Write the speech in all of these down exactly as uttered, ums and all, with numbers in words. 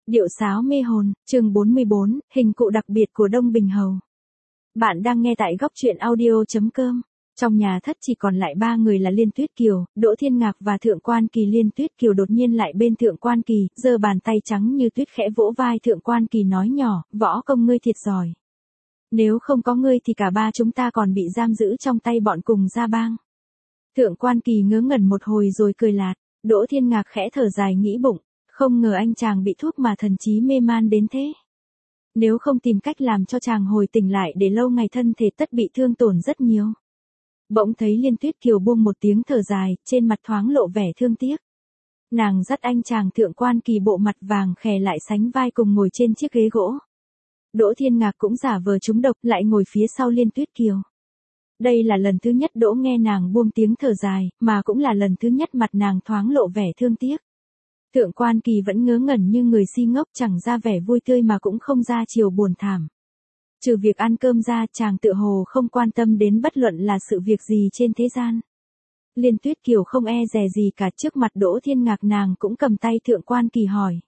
Điệu sáo mê hồn, chương bốn mươi bốn, hình cụ đặc biệt của Đông Bình Hầu. Bạn đang nghe tại góc truyện audio.com. Trong nhà thất chỉ còn lại ba người là Liên Tuyết Kiều, Đỗ Thiên Ngạc và Thượng Quan Kỳ. Liên Tuyết Kiều đột nhiên lại bên Thượng Quan Kỳ, giơ bàn tay trắng như tuyết khẽ vỗ vai Thượng Quan Kỳ nói nhỏ, võ công ngươi thiệt giỏi. Nếu không có ngươi thì cả ba chúng ta còn bị giam giữ trong tay bọn cùng gia bang. Thượng Quan Kỳ ngớ ngẩn một hồi rồi cười lạt, Đỗ Thiên Ngạc khẽ thở dài nghĩ bụng. Không ngờ anh chàng bị thuốc mà thần trí mê man đến thế. Nếu không tìm cách làm cho chàng hồi tỉnh lại để lâu ngày thân thể tất bị thương tổn rất nhiều. Bỗng thấy Liên Tuyết Kiều buông một tiếng thở dài, trên mặt thoáng lộ vẻ thương tiếc. Nàng dắt anh chàng Thượng Quan Kỳ bộ mặt vàng khè lại sánh vai cùng ngồi trên chiếc ghế gỗ. Đỗ Thiên Ngạc cũng giả vờ trúng độc lại ngồi phía sau Liên Tuyết Kiều. Đây là lần thứ nhất Đỗ nghe nàng buông tiếng thở dài, mà cũng là lần thứ nhất mặt nàng thoáng lộ vẻ thương tiếc. Thượng Quan Kỳ vẫn ngớ ngẩn như người si ngốc, chẳng ra vẻ vui tươi mà cũng không ra chiều buồn thảm. Trừ việc ăn cơm ra, chàng tựa hồ không quan tâm đến bất luận là sự việc gì trên thế gian. Liên Tuyết Kiều không e dè gì cả, trước mặt Đỗ Thiên Ngạc nàng cũng cầm tay Thượng Quan Kỳ hỏi.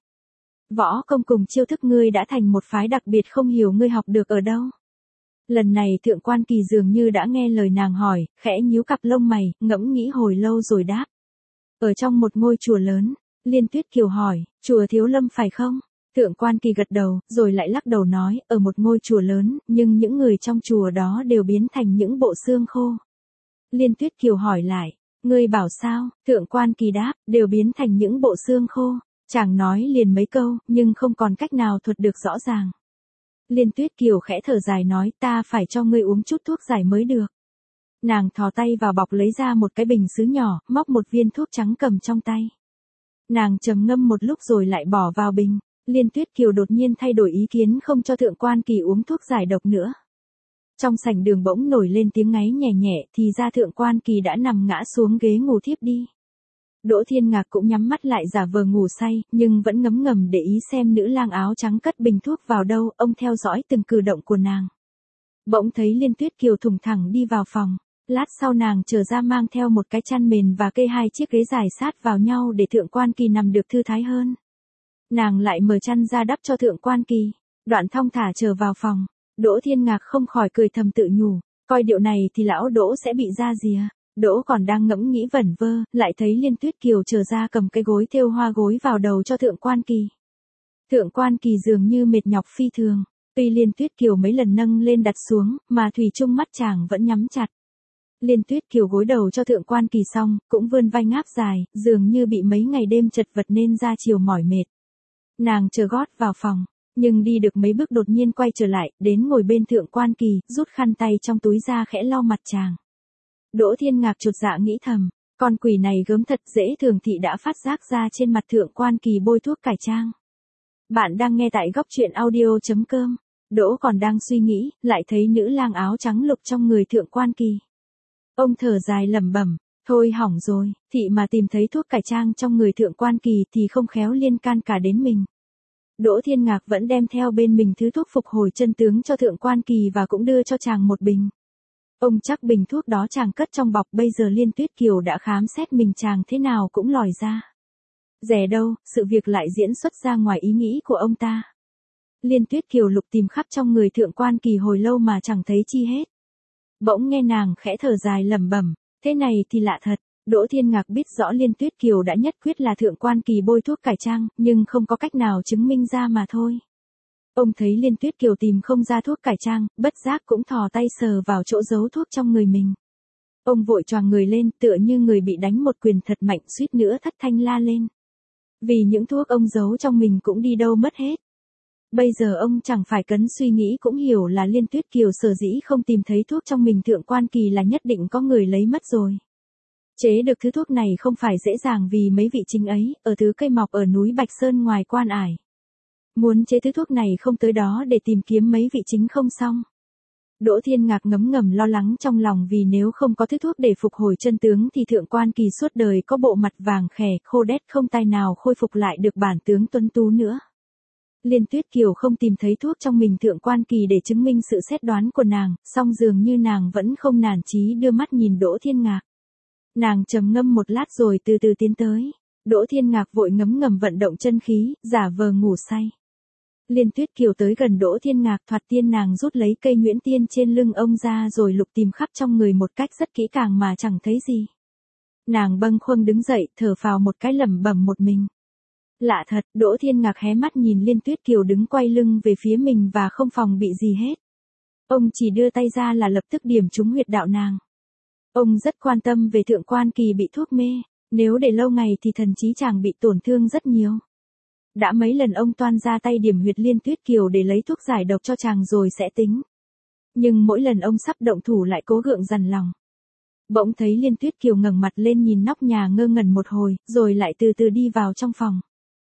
Võ công cùng chiêu thức ngươi đã thành một phái đặc biệt, không hiểu ngươi học được ở đâu. Lần này Thượng Quan Kỳ dường như đã nghe lời nàng hỏi, khẽ nhíu cặp lông mày, ngẫm nghĩ hồi lâu rồi đáp. Ở trong một ngôi chùa lớn. Liên Tuyết Kiều hỏi, chùa Thiếu Lâm phải không? Thượng Quan Kỳ gật đầu, rồi lại lắc đầu nói, ở một ngôi chùa lớn, nhưng những người trong chùa đó đều biến thành những bộ xương khô. Liên Tuyết Kiều hỏi lại, ngươi bảo sao? Thượng Quan Kỳ đáp, đều biến thành những bộ xương khô. Chàng nói liền mấy câu, nhưng không còn cách nào thuật được rõ ràng. Liên Tuyết Kiều khẽ thở dài nói, ta phải cho ngươi uống chút thuốc giải mới được. Nàng thò tay vào bọc lấy ra một cái bình sứ nhỏ, móc một viên thuốc trắng cầm trong tay. Nàng trầm ngâm một lúc rồi lại bỏ vào bình. Liên Tuyết Kiều đột nhiên thay đổi ý kiến, không cho Thượng Quan Kỳ uống thuốc giải độc nữa. Trong sảnh đường bỗng nổi lên tiếng ngáy nhẹ nhẹ, thì ra Thượng Quan Kỳ đã nằm ngã xuống ghế ngủ thiếp đi. Đỗ Thiên Ngạc cũng nhắm mắt lại giả vờ ngủ say, nhưng vẫn ngấm ngầm để ý xem nữ lang áo trắng cất bình thuốc vào đâu, ông theo dõi từng cử động của nàng. Bỗng thấy Liên Tuyết Kiều thùng thẳng đi vào phòng. Lát sau nàng trở ra mang theo một cái chăn mền và kê hai chiếc ghế dài sát vào nhau để Thượng Quan Kỳ nằm được thư thái hơn. Nàng lại mở chăn ra đắp cho Thượng Quan Kỳ, đoạn thong thả trở vào phòng. Đỗ Thiên Ngạc không khỏi cười thầm tự nhủ, coi điệu này thì lão Đỗ sẽ bị ra rìa. Đỗ còn đang ngẫm nghĩ vẩn vơ, lại thấy Liên Tuyết Kiều trở ra cầm cái gối thêu hoa gối vào đầu cho Thượng Quan Kỳ. Thượng Quan Kỳ dường như mệt nhọc phi thường, tuy Liên Tuyết Kiều mấy lần nâng lên đặt xuống, mà thủy chung mắt chàng vẫn nhắm chặt. Liên Tuyết Kiều gối đầu cho Thượng Quan Kỳ xong, cũng vươn vai ngáp dài, dường như bị mấy ngày đêm chật vật nên ra chiều mỏi mệt. Nàng chờ gót vào phòng, nhưng đi được mấy bước đột nhiên quay trở lại, đến ngồi bên Thượng Quan Kỳ, rút khăn tay trong túi ra khẽ lau mặt chàng. Đỗ Thiên Ngạc chột dạ nghĩ thầm, con quỷ này gớm thật, dễ thường thị đã phát giác ra trên mặt Thượng Quan Kỳ bôi thuốc cải trang. Bạn đang nghe tại góc truyện audio.com. Đỗ còn đang suy nghĩ, lại thấy nữ lang áo trắng lục trong người Thượng Quan Kỳ. Ông thở dài lẩm bẩm, thôi hỏng rồi, thị mà tìm thấy thuốc cải trang trong người Thượng Quan Kỳ thì không khéo liên can cả đến mình. Đỗ Thiên Ngạc vẫn đem theo bên mình thứ thuốc phục hồi chân tướng cho Thượng Quan Kỳ và cũng đưa cho chàng một bình. Ông chắc bình thuốc đó chàng cất trong bọc, bây giờ Liên Tuyết Kiều đã khám xét mình chàng thế nào cũng lòi ra. Dè đâu, sự việc lại diễn xuất ra ngoài ý nghĩ của ông ta. Liên Tuyết Kiều lục tìm khắp trong người Thượng Quan Kỳ hồi lâu mà chẳng thấy chi hết. Bỗng nghe nàng khẽ thở dài lẩm bẩm, thế này thì lạ thật. Đỗ Thiên Ngạc biết rõ Liên Tuyết Kiều đã nhất quyết là Thượng Quan Kỳ bôi thuốc cải trang, nhưng không có cách nào chứng minh ra mà thôi. Ông thấy Liên Tuyết Kiều tìm không ra thuốc cải trang, bất giác cũng thò tay sờ vào chỗ giấu thuốc trong người mình. Ông vội choàng người lên, tựa như người bị đánh một quyền thật mạnh, suýt nữa thất thanh la lên. Vì những thuốc ông giấu trong mình cũng đi đâu mất hết. Bây giờ ông chẳng phải cấn suy nghĩ cũng hiểu là Liên Tuyết Kiều sở dĩ không tìm thấy thuốc trong mình Thượng Quan Kỳ là nhất định có người lấy mất rồi. Chế được thứ thuốc này không phải dễ dàng vì mấy vị chính ấy, ở thứ cây mọc ở núi Bạch Sơn ngoài Quan Ải. Muốn chế thứ thuốc này không tới đó để tìm kiếm mấy vị chính không xong. Đỗ Thiên Ngạc ngấm ngầm lo lắng trong lòng vì nếu không có thứ thuốc để phục hồi chân tướng thì Thượng Quan Kỳ suốt đời có bộ mặt vàng khè, khô đét không tài nào khôi phục lại được bản tướng tuấn tú nữa. Liên Tuyết Kiều không tìm thấy thuốc trong mình Thượng Quan Kỳ để chứng minh sự xét đoán của nàng, song dường như nàng vẫn không nản chí đưa mắt nhìn Đỗ Thiên Ngạc. Nàng trầm ngâm một lát rồi từ từ tiến tới. Đỗ Thiên Ngạc vội ngấm ngầm vận động chân khí, giả vờ ngủ say. Liên Tuyết Kiều tới gần Đỗ Thiên Ngạc, thoạt tiên nàng rút lấy cây nhuyễn tiên trên lưng ông ra rồi lục tìm khắp trong người một cách rất kỹ càng mà chẳng thấy gì. Nàng bâng khuâng đứng dậy, thở phào một cái lẩm bẩm một mình. Lạ thật, Đỗ Thiên Ngạc hé mắt nhìn Liên Tuyết Kiều đứng quay lưng về phía mình và không phòng bị gì hết. Ông chỉ đưa tay ra là lập tức điểm trúng huyệt đạo nàng. Ông rất quan tâm về Thượng Quan Kỳ bị thuốc mê, nếu để lâu ngày thì thần trí chàng bị tổn thương rất nhiều. Đã mấy lần ông toan ra tay điểm huyệt Liên Tuyết Kiều để lấy thuốc giải độc cho chàng rồi sẽ tính. Nhưng mỗi lần ông sắp động thủ lại cố gượng dằn lòng. Bỗng thấy Liên Tuyết Kiều ngẩng mặt lên nhìn nóc nhà ngơ ngẩn một hồi, rồi lại từ từ đi vào trong phòng.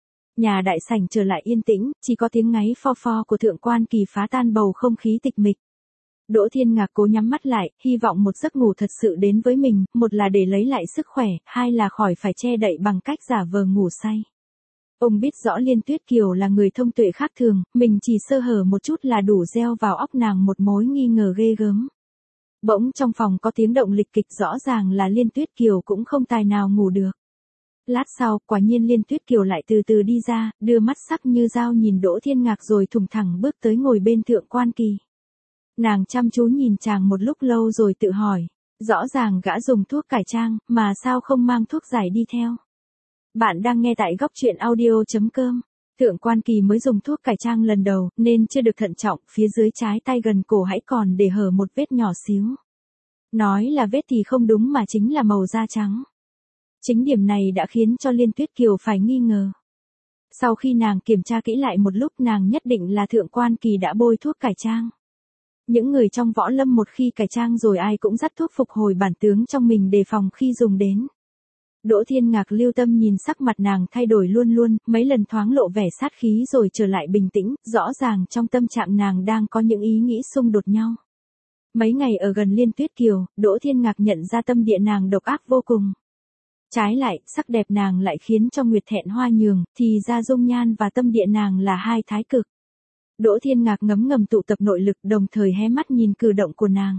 Nhà đại sảnh trở lại yên tĩnh, chỉ có tiếng ngáy pho pho của Thượng Quan Kỳ phá tan bầu không khí tịch mịch. Đỗ Thiên Ngạc cố nhắm mắt lại, hy vọng một giấc ngủ thật sự đến với mình, một là để lấy lại sức khỏe, hai là khỏi phải che đậy bằng cách giả vờ ngủ say. Ông biết rõ Liên Tuyết Kiều là người thông tuệ khác thường, mình chỉ sơ hở một chút là đủ gieo vào óc nàng một mối nghi ngờ ghê gớm. Bỗng trong phòng có tiếng động lịch kịch, rõ ràng là Liên Tuyết Kiều cũng không tài nào ngủ được. Lát sau, quả nhiên Liên Tuyết Kiều lại từ từ đi ra, đưa mắt sắc như dao nhìn Đỗ Thiên Ngạc rồi thùng thẳng bước tới ngồi bên Thượng Quan Kỳ. Nàng chăm chú nhìn chàng một lúc lâu rồi tự hỏi, rõ ràng gã dùng thuốc cải trang, mà sao không mang thuốc giải đi theo. Bạn đang nghe tại góc truyện audio chấm com. Thượng Quan Kỳ mới dùng thuốc cải trang lần đầu, nên chưa được thận trọng, phía dưới trái tay gần cổ hãy còn để hở một vết nhỏ xíu. Nói là vết thì không đúng mà chính là màu da trắng. Chính điểm này đã khiến cho Liên Tuyết Kiều phải nghi ngờ. Sau khi nàng kiểm tra kỹ lại một lúc, nàng nhất định là Thượng Quan Kỳ đã bôi thuốc cải trang. Những người trong võ lâm một khi cải trang rồi ai cũng dắt thuốc phục hồi bản tướng trong mình đề phòng khi dùng đến. Đỗ Thiên Ngạc lưu tâm nhìn sắc mặt nàng thay đổi luôn luôn, mấy lần thoáng lộ vẻ sát khí rồi trở lại bình tĩnh, rõ ràng trong tâm trạng nàng đang có những ý nghĩ xung đột nhau. Mấy ngày ở gần Liên Tuyết Kiều, Đỗ Thiên Ngạc nhận ra tâm địa nàng độc ác vô cùng. Trái lại, sắc đẹp nàng lại khiến cho Nguyệt thẹn hoa nhường, thì ra dung nhan và tâm địa nàng là hai thái cực. Đỗ Thiên Ngạc ngấm ngầm tụ tập nội lực, đồng thời hé mắt nhìn cử động của nàng.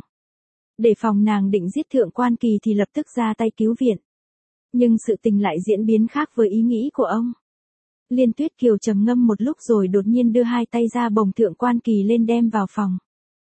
Để phòng nàng định giết Thượng Quan Kỳ thì lập tức ra tay cứu viện. Nhưng sự tình lại diễn biến khác với ý nghĩ của ông. Liên Tuyết Kiều trầm ngâm một lúc rồi đột nhiên đưa hai tay ra bồng Thượng Quan Kỳ lên đem vào phòng.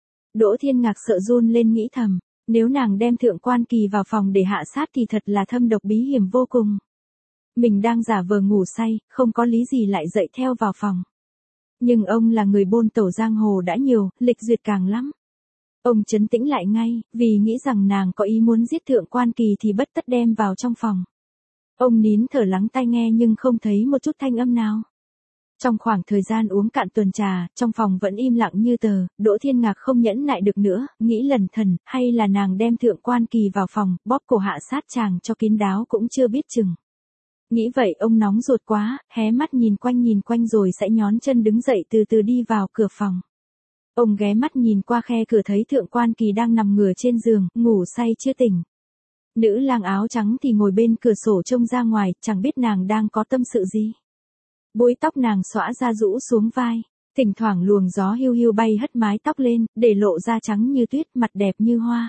Đỗ Thiên Ngạc sợ run lên nghĩ thầm, nếu nàng đem Thượng Quan Kỳ vào phòng để hạ sát thì thật là thâm độc bí hiểm vô cùng. Mình đang giả vờ ngủ say, không có lý gì lại dậy theo vào phòng. Nhưng ông là người bôn tẩu giang hồ đã nhiều, lịch duyệt càng lắm. Ông trấn tĩnh lại ngay, vì nghĩ rằng nàng có ý muốn giết Thượng Quan Kỳ thì bất tất đem vào trong phòng. Ông nín thở lắng tai nghe nhưng không thấy một chút thanh âm nào. Trong khoảng thời gian uống cạn tuần trà, trong phòng vẫn im lặng như tờ, Đỗ Thiên Ngạc không nhẫn nại được nữa, nghĩ lần thần, hay là nàng đem Thượng Quan Kỳ vào phòng, bóp cổ hạ sát chàng cho kín đáo cũng chưa biết chừng. Nghĩ vậy ông nóng ruột quá, hé mắt nhìn quanh nhìn quanh rồi sẽ nhón chân đứng dậy từ từ đi vào cửa phòng. Ông ghé mắt nhìn qua khe cửa thấy Thượng Quan Kỳ đang nằm ngửa trên giường, ngủ say chưa tỉnh. Nữ lang áo trắng thì ngồi bên cửa sổ trông ra ngoài, chẳng biết nàng đang có tâm sự gì. Búi tóc nàng xõa ra rũ xuống vai, thỉnh thoảng luồng gió hiu hiu bay hất mái tóc lên, để lộ da trắng như tuyết, mặt đẹp như hoa.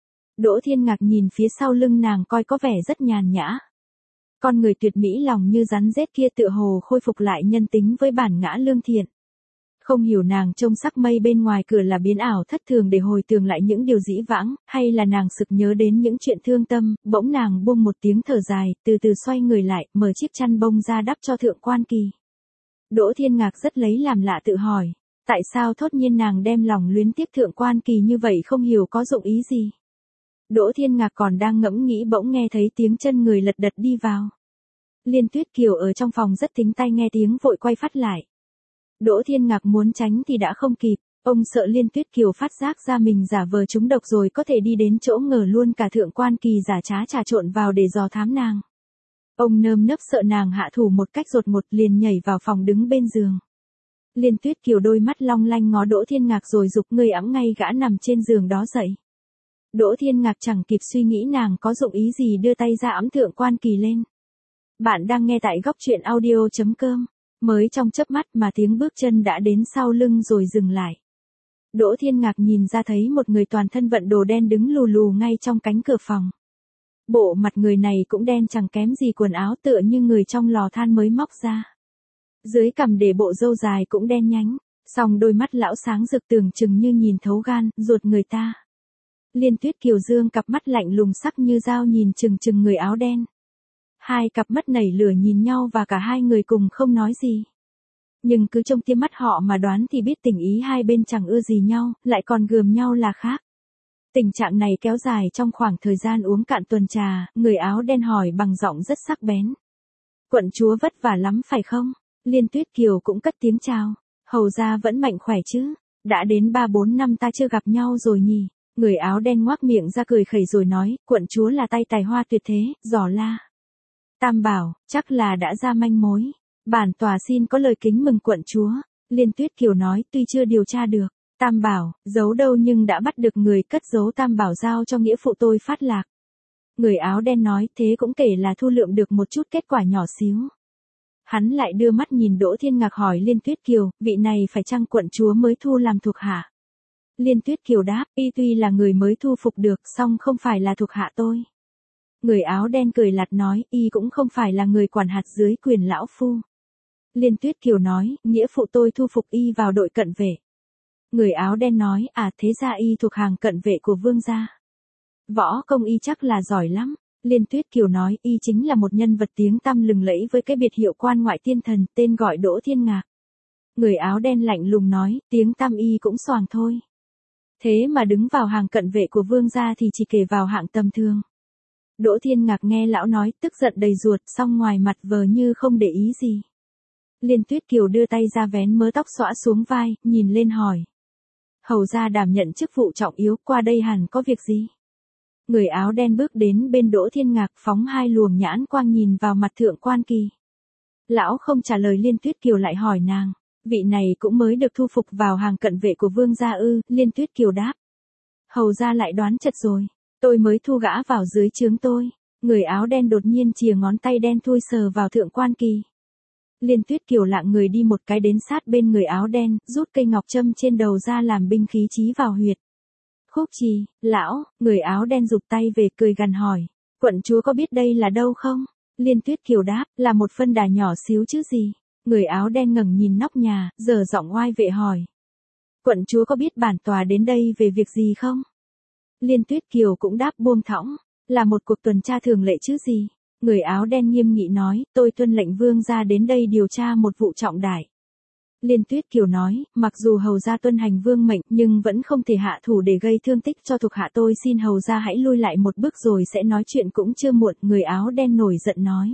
Đỗ Thiên Ngạc nhìn phía sau lưng nàng coi có vẻ rất nhàn nhã. Con người tuyệt mỹ lòng như rắn rết kia tựa hồ khôi phục lại nhân tính với bản ngã lương thiện. Không hiểu nàng trông sắc mây bên ngoài cửa là biến ảo thất thường để hồi tưởng lại những điều dĩ vãng, hay là nàng sực nhớ đến những chuyện thương tâm, bỗng nàng buông một tiếng thở dài, từ từ xoay người lại, mở chiếc chăn bông ra đắp cho Thượng Quan Kỳ. Đỗ Thiên Ngạc rất lấy làm lạ tự hỏi, tại sao thốt nhiên nàng đem lòng luyến tiếc Thượng Quan Kỳ như vậy không hiểu có dụng ý gì. Đỗ Thiên Ngạc còn đang ngẫm nghĩ bỗng nghe thấy tiếng chân người lật đật đi vào. Liên Tuyết Kiều ở trong phòng rất thính tai nghe tiếng vội quay phát lại. Đỗ Thiên Ngạc muốn tránh thì đã không kịp, ông sợ Liên Tuyết Kiều phát giác ra mình giả vờ trúng độc rồi có thể đi đến chỗ ngờ luôn cả Thượng Quan Kỳ giả trá trà trộn vào để dò thám nàng. Ông nơm nớp sợ nàng hạ thủ một cách đột ngột liền nhảy vào phòng đứng bên giường. Liên Tuyết Kiều đôi mắt long lanh ngó Đỗ Thiên Ngạc rồi giục người ẵm ngay gã nằm trên giường đó dậy. Đỗ Thiên Ngạc chẳng kịp suy nghĩ nàng có dụng ý gì đưa tay ra ẵm Thượng Quan Kỳ lên. Bạn đang nghe tại góc truyện audio chấm com. Mới trong chớp mắt mà tiếng bước chân đã đến sau lưng rồi dừng lại. Đỗ Thiên Ngạc nhìn ra thấy một người toàn thân vận đồ đen đứng lù lù ngay trong cánh cửa phòng. Bộ mặt người này cũng đen chẳng kém gì quần áo, tựa như người trong lò than mới móc ra. Dưới cằm để bộ râu dài cũng đen nhánh, song đôi mắt lão sáng rực tưởng chừng như nhìn thấu gan, ruột người ta. Liên Tuyết Kiều dương cặp mắt lạnh lùng sắc như dao nhìn chừng chừng người áo đen. Hai cặp mắt nảy lửa nhìn nhau và cả hai người cùng không nói gì. Nhưng cứ trông tia mắt họ mà đoán thì biết tình ý hai bên chẳng ưa gì nhau, lại còn gườm nhau là khác. Tình trạng này kéo dài trong khoảng thời gian uống cạn tuần trà, người áo đen hỏi bằng giọng rất sắc bén. Quận chúa vất vả lắm phải không? Liên Tuyết Kiều cũng cất tiếng chào. Hầu ra vẫn mạnh khỏe chứ? Đã đến ba bốn năm ta chưa gặp nhau rồi nhỉ? Người áo đen ngoác miệng ra cười khẩy rồi nói, quận chúa là tay tài hoa tuyệt thế, giỏ la. Tam bảo, chắc là đã ra manh mối. Bản tòa xin có lời kính mừng quận chúa. Liên Tuyết Kiều nói, tuy chưa điều tra được. Tam bảo, giấu đâu nhưng đã bắt được người cất giấu tam bảo giao cho nghĩa phụ tôi phát lạc. Người áo đen nói, thế cũng kể là thu lượm được một chút kết quả nhỏ xíu. Hắn lại đưa mắt nhìn Đỗ Thiên Ngạc hỏi Liên Tuyết Kiều, vị này phải chăng quận chúa mới thu làm thuộc hạ? Liên Tuyết Kiều đáp, y tuy là người mới thu phục được, song không phải là thuộc hạ tôi. Người áo đen cười lạt nói, y cũng không phải là người quản hạt dưới quyền lão phu. Liên Tuyết Kiều nói, nghĩa phụ tôi thu phục y vào đội cận vệ. Người áo đen nói, à thế ra y thuộc hàng cận vệ của vương gia. Võ công y chắc là giỏi lắm. Liên Tuyết Kiều nói, y chính là một nhân vật tiếng tăm lừng lẫy với cái biệt hiệu quan ngoại tiên thần, tên gọi Đỗ Thiên Ngạc. Người áo đen lạnh lùng nói, tiếng tăm y cũng xoàng thôi. Thế mà đứng vào hàng cận vệ của vương gia thì chỉ kể vào hạng tầm thường. Đỗ Thiên Ngạc nghe lão nói, tức giận đầy ruột, song ngoài mặt vờ như không để ý gì. Liên Tuyết Kiều đưa tay ra vén mớ tóc xõa xuống vai, nhìn lên hỏi. Hầu ra đảm nhận chức vụ trọng yếu, qua đây hẳn có việc gì? Người áo đen bước đến bên Đỗ Thiên Ngạc phóng hai luồng nhãn quang nhìn vào mặt thượng quan kỳ. Lão không trả lời Liên Tuyết Kiều lại hỏi nàng, vị này cũng mới được thu phục vào hàng cận vệ của vương gia ư? Liên Tuyết Kiều đáp. Hầu ra lại đoán chật rồi, tôi mới thu gã vào dưới trướng tôi. Người áo đen đột nhiên chìa ngón tay đen thui sờ vào thượng quan kỳ. Liên Tuyết Kiều lạng người đi một cái đến sát bên người áo đen, rút cây ngọc châm trên đầu ra làm binh khí chí vào huyệt. Khúc trì, lão, người áo đen rụt tay về cười gằn hỏi, quận chúa có biết đây là đâu không? Liên Tuyết Kiều đáp, là một phân đà nhỏ xíu chứ gì. Người áo đen ngẩng nhìn nóc nhà, giờ giọng oai vệ hỏi. Quận chúa có biết bản tòa đến đây về việc gì không? Liên Tuyết Kiều cũng đáp buông thõng, là một cuộc tuần tra thường lệ chứ gì. Người áo đen nghiêm nghị nói, tôi tuân lệnh vương gia đến đây điều tra một vụ trọng đại. Liên Tuyết Kiều nói, mặc dù hầu gia tuân hành vương mệnh nhưng vẫn không thể hạ thủ để gây thương tích cho thuộc hạ tôi, xin hầu gia hãy lui lại một bước rồi sẽ nói chuyện cũng chưa muộn. Người áo đen nổi giận nói.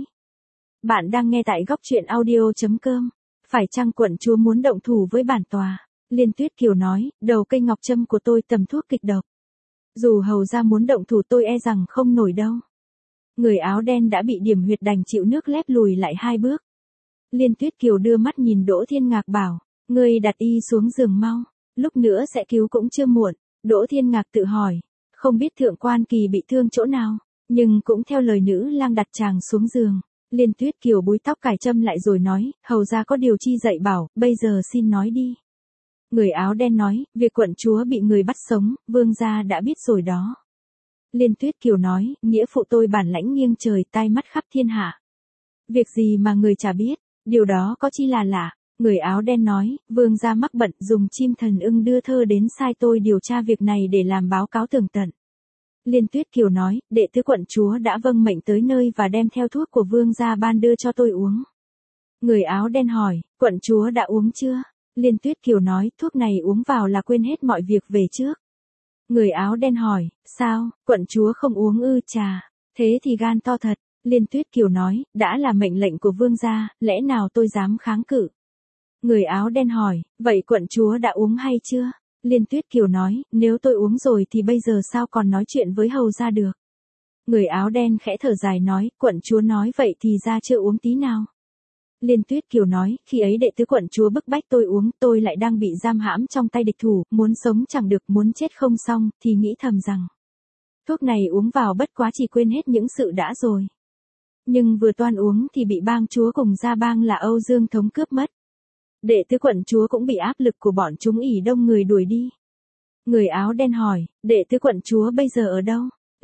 Bạn đang nghe tại góc truyện audio.com. Phải chăng quận chúa muốn động thủ với bản tòa? Liên Tuyết Kiều nói, đầu cây ngọc châm của tôi tầm thuốc kịch độc. Dù hầu gia muốn động thủ tôi e rằng không nổi đâu. Người áo đen đã bị điểm huyệt đành chịu nước lép lùi lại hai bước. Liên Tuyết Kiều đưa mắt nhìn Đỗ Thiên Ngạc bảo, ngươi đặt y xuống giường mau, lúc nữa sẽ cứu cũng chưa muộn. Đỗ Thiên Ngạc tự hỏi, không biết thượng quan kỳ bị thương chỗ nào, nhưng cũng theo lời nữ lang đặt chàng xuống giường. Liên Tuyết Kiều búi tóc cài châm lại rồi nói, hầu ra có điều chi dạy bảo, bây giờ xin nói đi. Người áo đen nói, việc quận chúa bị người bắt sống, vương gia đã biết rồi đó. Liên Tuyết Kiều nói, nghĩa phụ tôi bản lãnh nghiêng trời tai mắt khắp thiên hạ. Việc gì mà người chả biết, điều đó có chi là lạ. Người áo đen nói, vương gia mắc bận dùng chim thần ưng đưa thơ đến sai tôi điều tra việc này để làm báo cáo tường tận. Liên Tuyết Kiều nói, đệ tứ quận chúa đã vâng mệnh tới nơi và đem theo thuốc của vương gia ban đưa cho tôi uống. Người áo đen hỏi, quận chúa đã uống chưa? Liên Tuyết Kiều nói, thuốc này uống vào là quên hết mọi việc về trước. Người áo đen hỏi, sao, quận chúa không uống ư? Chà, thế thì gan to thật. Liên Tuyết Kiều nói, đã là mệnh lệnh của vương gia, lẽ nào tôi dám kháng cự? Người áo đen hỏi, vậy quận chúa đã uống hay chưa? Liên Tuyết Kiều nói, nếu tôi uống rồi thì bây giờ sao còn nói chuyện với hầu gia được? Người áo đen khẽ thở dài nói, quận chúa nói vậy thì ra chưa uống tí nào. Liên Tuyết Kiều nói, khi ấy đệ tứ quận chúa bức bách tôi uống, tôi lại đang bị giam hãm trong tay địch thủ, muốn sống chẳng được, muốn chết không xong, thì nghĩ thầm rằng, thuốc này uống vào bất quá chỉ quên hết những sự đã rồi. Nhưng vừa toan uống thì bị bang chúa cùng gia bang là Âu Dương Thống cướp mất. Đệ tứ quận chúa cũng bị áp lực của bọn chúng ỉ đông người đuổi đi. Người áo đen hỏi, đệ tứ quận chúa bây giờ ở đâu?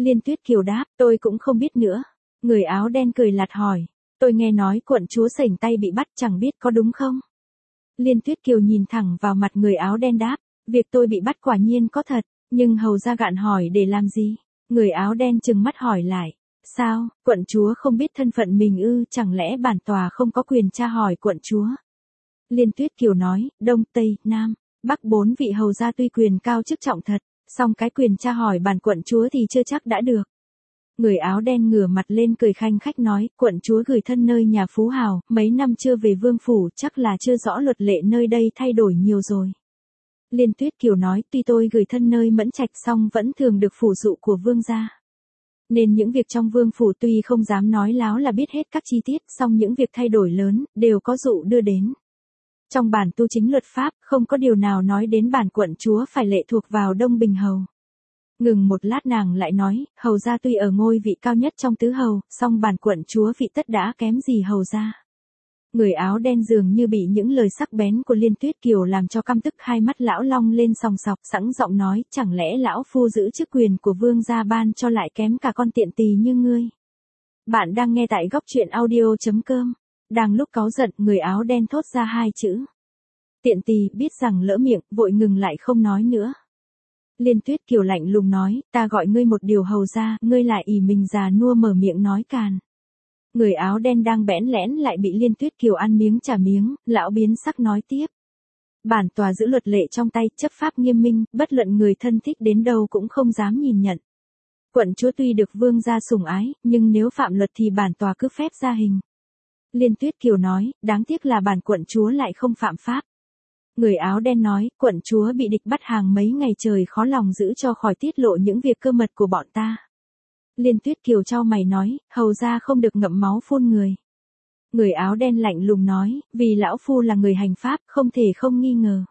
Liên Tuyết Kiều đáp, tôi cũng không biết nữa. Người áo đen cười lạt hỏi, tôi nghe nói quận chúa sảnh tay bị bắt chẳng biết có đúng không? Liên Tuyết Kiều nhìn thẳng vào mặt người áo đen đáp, việc tôi bị bắt quả nhiên có thật, nhưng hầu ra gạn hỏi để làm gì? Người áo đen trừng mắt hỏi lại, sao, quận chúa không biết thân phận mình ư, chẳng lẽ bản tòa không có quyền tra hỏi quận chúa? Liên Tuyết Kiều nói, Đông, Tây, Nam, Bắc bốn vị hầu gia tuy quyền cao chức trọng thật, song cái quyền tra hỏi bản quận chúa thì chưa chắc đã được. Người áo đen ngửa mặt lên cười khanh khách nói, quận chúa gửi thân nơi nhà phú hào, mấy năm chưa về vương phủ, chắc là chưa rõ luật lệ nơi đây thay đổi nhiều rồi. Liên Tuyết Kiều nói, tuy tôi gửi thân nơi Mẫn Trạch song vẫn thường được phủ dụ của vương gia. Nên những việc trong vương phủ tuy không dám nói láo là biết hết các chi tiết, song những việc thay đổi lớn, đều có dụ đưa đến. Trong bản tu chính luật pháp, không có điều nào nói đến bản quận chúa phải lệ thuộc vào Đông Bình Hầu. Ngừng một lát nàng lại nói, hầu gia tuy ở ngôi vị cao nhất trong tứ hầu, song bản quận chúa vị tất đã kém gì hầu gia. Người áo đen dường như bị những lời sắc bén của Liên Tuyết Kiều làm cho căm tức, hai mắt lão long lên sòng sọc, sẵn giọng nói, chẳng lẽ lão phu giữ chức quyền của vương gia ban cho lại kém cả con tiện tỳ như ngươi. Bạn đang nghe tại góc truyện audio.com. Đang lúc cáu giận, người áo đen thốt ra hai chữ. Tiện tỳ biết rằng lỡ miệng, vội ngừng lại không nói nữa. Liên Tuyết Kiều lạnh lùng nói, ta gọi ngươi một điều hầu ra, ngươi lại ỷ mình già nua mở miệng nói càn. Người áo đen đang bẽn lẽn lại bị Liên Tuyết Kiều ăn miếng trả miếng, lão biến sắc nói tiếp. Bản tòa giữ luật lệ trong tay, chấp pháp nghiêm minh, bất luận người thân thích đến đâu cũng không dám nhìn nhận. Quận chúa tuy được vương gia sủng ái, nhưng nếu phạm luật thì bản tòa cứ phép ra hình. Liên Tuyết Kiều nói, đáng tiếc là bản quận chúa lại không phạm pháp. Người áo đen nói, quận chúa bị địch bắt hàng mấy ngày trời, khó lòng giữ cho khỏi tiết lộ những việc cơ mật của bọn ta. Liên Tuyết Kiều chau mày nói, hầu ra không được ngậm máu phun người. Người áo đen lạnh lùng nói, vì lão phu là người hành pháp, không thể không nghi ngờ.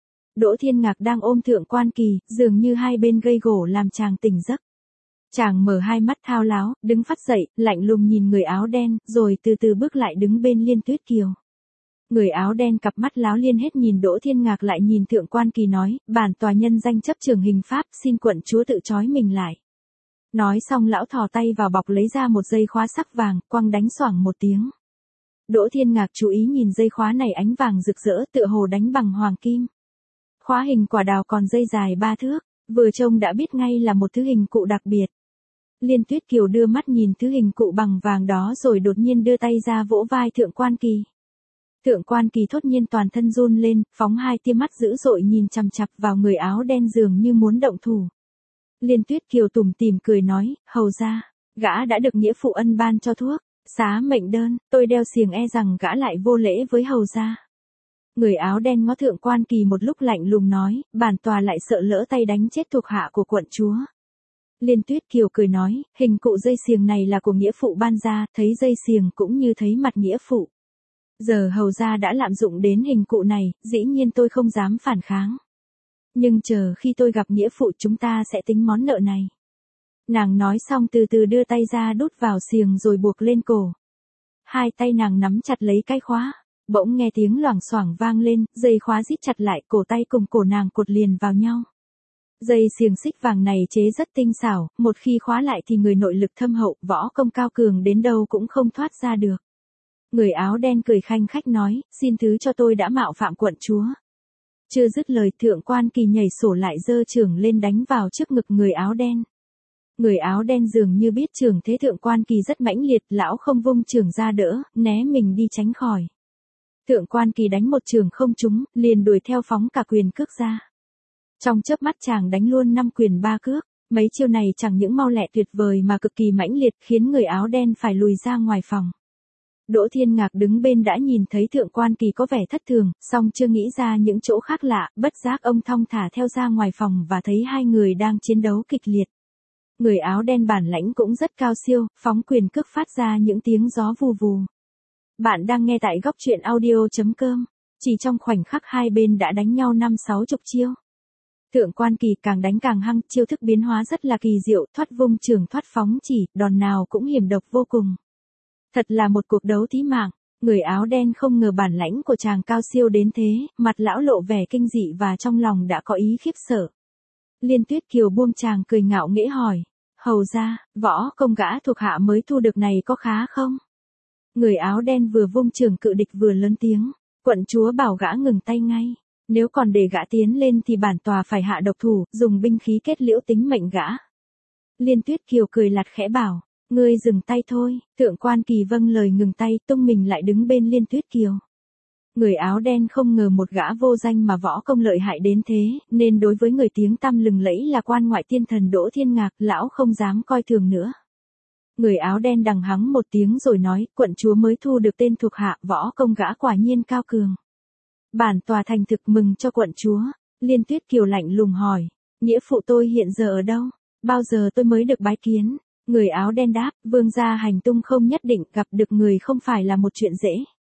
Đỗ Thiên Ngạc đang ôm Thượng Quan Kỳ, dường như hai bên gây gổ làm chàng tỉnh giấc. Chàng mở hai mắt thao láo, đứng phắt dậy, lạnh lùng nhìn người áo đen, rồi từ từ bước lại đứng bên Liên Tuyết Kiều. Người áo đen cặp mắt láo liên hết nhìn Đỗ Thiên Ngạc lại nhìn Thượng Quan Kỳ nói, bản tòa nhân danh chấp trường hình pháp, xin quận chúa tự trói mình lại. Nói xong lão thò tay vào bọc lấy ra một dây khóa sắc vàng, quăng đánh xoảng một tiếng. Đỗ Thiên Ngạc chú ý nhìn dây khóa này ánh vàng rực rỡ, tựa hồ đánh bằng hoàng kim. Khóa hình quả đào còn dây dài ba thước, vừa trông đã biết ngay là một thứ hình cụ đặc biệt. Liên Tuyết Kiều đưa mắt nhìn thứ hình cụ bằng vàng đó rồi đột nhiên đưa tay ra vỗ vai Thượng Quan Kỳ. Thượng Quan Kỳ thốt nhiên toàn thân run lên, phóng hai tia mắt dữ dội nhìn chằm chằm vào người áo đen dường như muốn động thủ. Liên Tuyết Kiều tủm tỉm cười nói, hầu ra, gã đã được nghĩa phụ ân ban cho thuốc, xá mệnh đơn, tôi đeo xiềng e rằng gã lại vô lễ với hầu ra. Người áo đen ngó Thượng Quan Kỳ một lúc lạnh lùng nói, bản tòa lại sợ lỡ tay đánh chết thuộc hạ của quận chúa. Liên Tuyết Kiều cười nói, hình cụ dây xiềng này là của nghĩa phụ ban ra, thấy dây xiềng cũng như thấy mặt nghĩa phụ. Giờ hầu gia đã lạm dụng đến hình cụ này, dĩ nhiên tôi không dám phản kháng. Nhưng chờ khi tôi gặp nghĩa phụ chúng ta sẽ tính món nợ này. Nàng nói xong từ từ đưa tay ra đút vào xiềng rồi buộc lên cổ. Hai tay nàng nắm chặt lấy cái khóa, bỗng nghe tiếng loảng xoảng vang lên, dây khóa rít chặt lại, cổ tay cùng cổ nàng cột liền vào nhau. Dây xiềng xích vàng này chế rất tinh xảo, một khi khóa lại thì người nội lực thâm hậu, võ công cao cường đến đâu cũng không thoát ra được. Người áo đen cười khanh khách nói, xin thứ cho tôi đã mạo phạm quận chúa. Chưa dứt lời, Thượng Quan Kỳ nhảy sổ lại giơ chưởng lên đánh vào trước ngực người áo đen. Người áo đen dường như biết chưởng thế Thượng Quan Kỳ rất mãnh liệt, lão không vung chưởng ra đỡ, né mình đi tránh khỏi. Thượng Quan Kỳ đánh một chưởng không trúng, liền đuổi theo phóng cả quyền cước ra. Trong chớp mắt chàng đánh luôn năm quyền ba cước, mấy chiêu này chẳng những mau lẹ tuyệt vời mà cực kỳ mãnh liệt, khiến người áo đen phải lùi ra ngoài phòng. Đỗ Thiên Ngạc đứng bên đã nhìn thấy Thượng Quan Kỳ có vẻ thất thường, song chưa nghĩ ra những chỗ khác lạ, bất giác ông thong thả theo ra ngoài phòng và thấy hai người đang chiến đấu kịch liệt. Người áo đen bản lãnh cũng rất cao siêu, phóng quyền cước phát ra những tiếng gió vù vù. Bạn đang nghe tại góc truyện audio.com. Chỉ trong khoảnh khắc hai bên đã đánh nhau năm sáu chục chiêu. Thượng Quan Kỳ càng đánh càng hăng, chiêu thức biến hóa rất là kỳ diệu, thoát vung chưởng thoát phóng chỉ, đòn nào cũng hiểm độc vô cùng. Thật là một cuộc đấu thí mạng, người áo đen không ngờ bản lãnh của chàng cao siêu đến thế, mặt lão lộ vẻ kinh dị và trong lòng đã có ý khiếp sợ. Liên Tuyết Kiều buông chàng cười ngạo nghễ hỏi, Hầu ra, võ công gã thuộc hạ mới thu được này có khá không? Người áo đen vừa vung trường cự địch vừa lớn tiếng, quận chúa bảo gã ngừng tay ngay. Nếu còn để gã tiến lên thì bản tòa phải hạ độc thủ, dùng binh khí kết liễu tính mệnh gã. Liên Tuyết Kiều cười lạt khẽ bảo, ngươi dừng tay thôi. Thượng quan Kỳ vâng lời ngừng tay, tung mình lại đứng bên Liên Tuyết Kiều. Người áo đen không ngờ một gã vô danh mà võ công lợi hại đến thế, nên đối với người tiếng tăm lừng lẫy là quan ngoại tiên thần Đỗ Thiên Ngạc, lão không dám coi thường nữa. Người áo đen đằng hắng một tiếng rồi nói, quận chúa mới thu được tên thuộc hạ, võ công gã quả nhiên cao cường. Bản tòa thành thực mừng cho quận chúa. Liên Tuyết Kiều lạnh lùng hỏi, nghĩa phụ tôi hiện giờ ở đâu? Bao giờ tôi mới được bái kiến? Người áo đen đáp, vương gia hành tung không nhất định, gặp được người không phải là một chuyện dễ.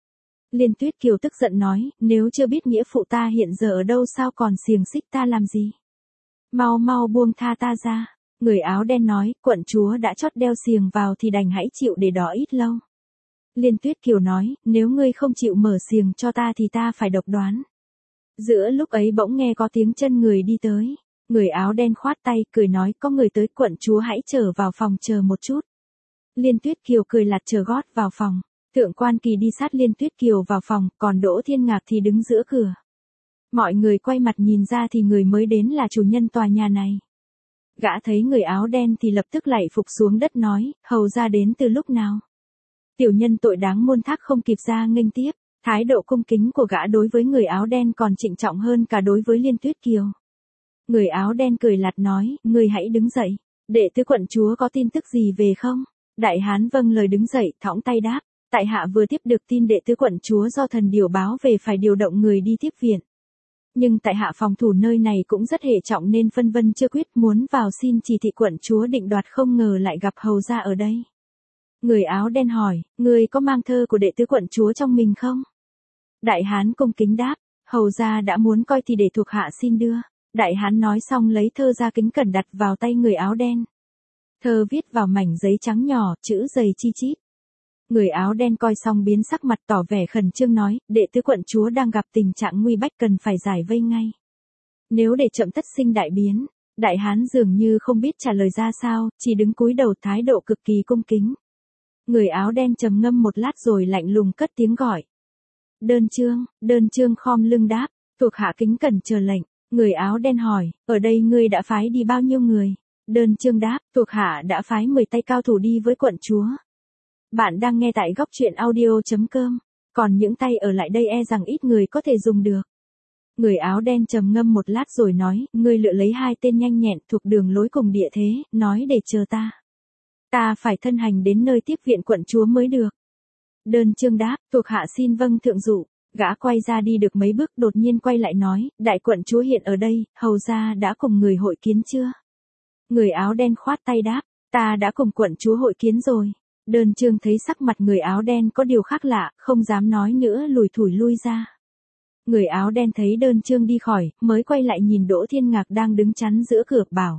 Liên Tuyết Kiều tức giận nói, nếu chưa biết nghĩa phụ ta hiện giờ ở đâu sao còn xiềng xích ta làm gì? Mau mau buông tha ta ra. Người áo đen nói, quận chúa đã chót đeo xiềng vào thì đành hãy chịu để đó ít lâu. Liên Tuyết Kiều nói, nếu ngươi không chịu mở xiềng cho ta thì ta phải độc đoán. Giữa lúc ấy bỗng nghe có tiếng chân người đi tới. Người áo đen khoát tay, cười nói, có người tới, quận chúa hãy trở vào phòng chờ một chút. Liên Tuyết Kiều cười lạt chờ gót vào phòng. Thượng quan Kỳ đi sát Liên Tuyết Kiều vào phòng, còn Đỗ Thiên Ngạc thì đứng giữa cửa. Mọi người quay mặt nhìn ra thì người mới đến là chủ nhân tòa nhà này. Gã thấy người áo đen thì lập tức lạy phục xuống đất nói, hầu ra đến từ lúc nào? Tiểu nhân tội đáng muôn thác không kịp ra nghênh tiếp. Thái độ cung kính của gã đối với người áo đen còn trịnh trọng hơn cả đối với Liên Tuyết Kiều. Người áo đen cười lạt nói, ngươi hãy đứng dậy. Đệ tứ quận chúa có tin tức gì về không? Đại hán vâng lời đứng dậy, thõng tay đáp. Tại hạ vừa tiếp được tin đệ tứ quận chúa do thần điều báo về phải điều động người đi tiếp viện. Nhưng tại hạ phòng thủ nơi này cũng rất hệ trọng nên phân vân chưa quyết, muốn vào xin chỉ thị quận chúa định đoạt, không ngờ lại gặp hầu gia ở đây. Người áo đen hỏi, ngươi có mang thơ của đệ tứ quận chúa trong mình không? Đại hán cung kính đáp, hầu gia đã muốn coi thì để thuộc hạ xin đưa. Đại hán nói xong lấy thơ ra kính cẩn đặt vào tay người áo đen. Thơ viết vào mảnh giấy trắng nhỏ, chữ dày chi chít. Người áo đen coi xong biến sắc mặt tỏ vẻ khẩn trương nói, đệ tứ quận chúa đang gặp tình trạng nguy bách cần phải giải vây ngay. Nếu để chậm tất sinh đại biến. Đại hán dường như không biết trả lời ra sao, chỉ đứng cúi đầu thái độ cực kỳ cung kính. Người áo đen trầm ngâm một lát rồi lạnh lùng cất tiếng gọi. Đơn chương, đơn chương khom lưng đáp, thuộc hạ kính cẩn chờ lệnh. Người áo đen hỏi, ở đây ngươi đã phái đi bao nhiêu người? Đơn chương đáp, thuộc hạ đã phái mười tay cao thủ đi với quận chúa. Bạn đang nghe tại góc truyện audio chấm com, còn những tay ở lại đây e rằng ít người có thể dùng được. Người áo đen trầm ngâm một lát rồi nói, ngươi lựa lấy hai tên nhanh nhẹn thuộc đường lối cùng địa thế, nói để chờ ta. Ta phải thân hành đến nơi tiếp viện quận chúa mới được. Đơn chương đáp, thuộc hạ xin vâng thượng dụ. Gã quay ra đi được mấy bước đột nhiên quay lại nói, đại quận chúa hiện ở đây, hầu ra đã cùng người hội kiến chưa? Người áo đen khoát tay đáp, ta đã cùng quận chúa hội kiến rồi. Đơn chương thấy sắc mặt người áo đen có điều khác lạ, không dám nói nữa lùi thủi lui ra. Người áo đen thấy đơn chương đi khỏi, mới quay lại nhìn Đỗ Thiên Ngạc đang đứng chắn giữa cửa, bảo.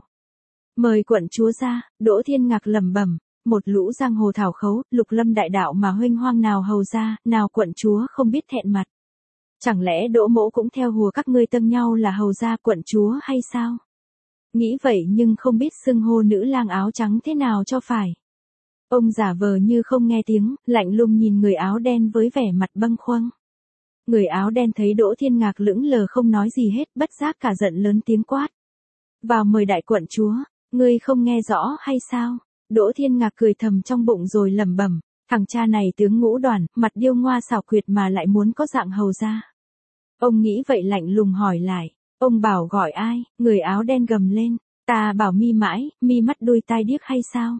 Mời quận chúa ra. Đỗ Thiên Ngạc lẩm bẩm, một lũ giang hồ thảo khấu, lục lâm đại đạo mà huênh hoang nào hầu ra, nào quận chúa không biết thẹn mặt. Chẳng lẽ Đỗ mỗ cũng theo hùa các ngươi tâm nhau là hầu ra quận chúa hay sao? Nghĩ vậy nhưng không biết xưng hô nữ lang áo trắng thế nào cho phải. Ông giả vờ như không nghe tiếng, lạnh lùng nhìn người áo đen với vẻ mặt bâng khuâng. Người áo đen thấy Đỗ Thiên Ngạc lững lờ không nói gì hết, bất giác cả giận lớn tiếng quát. Vào mời đại quận chúa, ngươi không nghe rõ hay sao? Đỗ Thiên Ngạc cười thầm trong bụng rồi lẩm bẩm, thằng cha này tướng ngũ đoàn, mặt điêu ngoa xảo quyệt mà lại muốn có dạng hầu ra. Ông nghĩ vậy lạnh lùng hỏi lại, ông bảo gọi ai? Người áo đen gầm lên, ta bảo mi mãi, mi mắt đuôi tai điếc hay sao?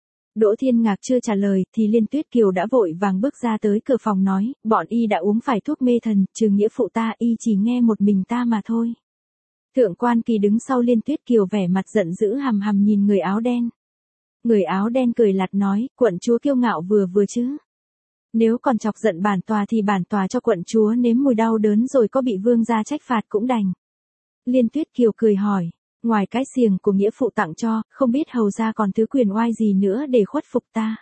Đỗ Thiên Ngạc chưa trả lời thì Liên Tuyết Kiều đã vội vàng bước ra tới cửa phòng nói, bọn y đã uống phải thuốc mê thần, trừ nghĩa phụ ta y chỉ nghe một mình ta mà thôi. Thượng quan Kỳ đứng sau Liên Tuyết Kiều vẻ mặt giận dữ hằm hằm nhìn người áo đen. Người áo đen cười lạt nói, quận chúa kiêu ngạo vừa vừa chứ. Nếu còn chọc giận bản tòa thì bản tòa cho quận chúa nếm mùi đau đớn rồi có bị vương gia trách phạt cũng đành. Liên Tuyết Kiều cười hỏi, ngoài cái xiềng của nghĩa phụ tặng cho, không biết hầu gia còn thứ quyền oai gì nữa để khuất phục ta.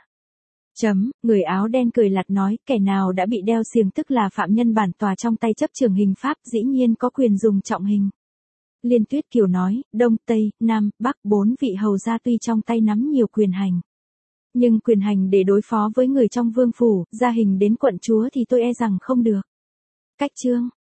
Chấm, người áo đen cười lạt nói, kẻ nào đã bị đeo xiềng tức là phạm nhân bản tòa trong tay chấp trường hình pháp, dĩ nhiên có quyền dùng trọng hình. Liên Tuyết Kiều nói, Đông, Tây, Nam, Bắc bốn vị hầu gia tuy trong tay nắm nhiều quyền hành. Nhưng quyền hành để đối phó với người trong vương phủ, gia hình đến quận chúa thì tôi e rằng không được. Cách chương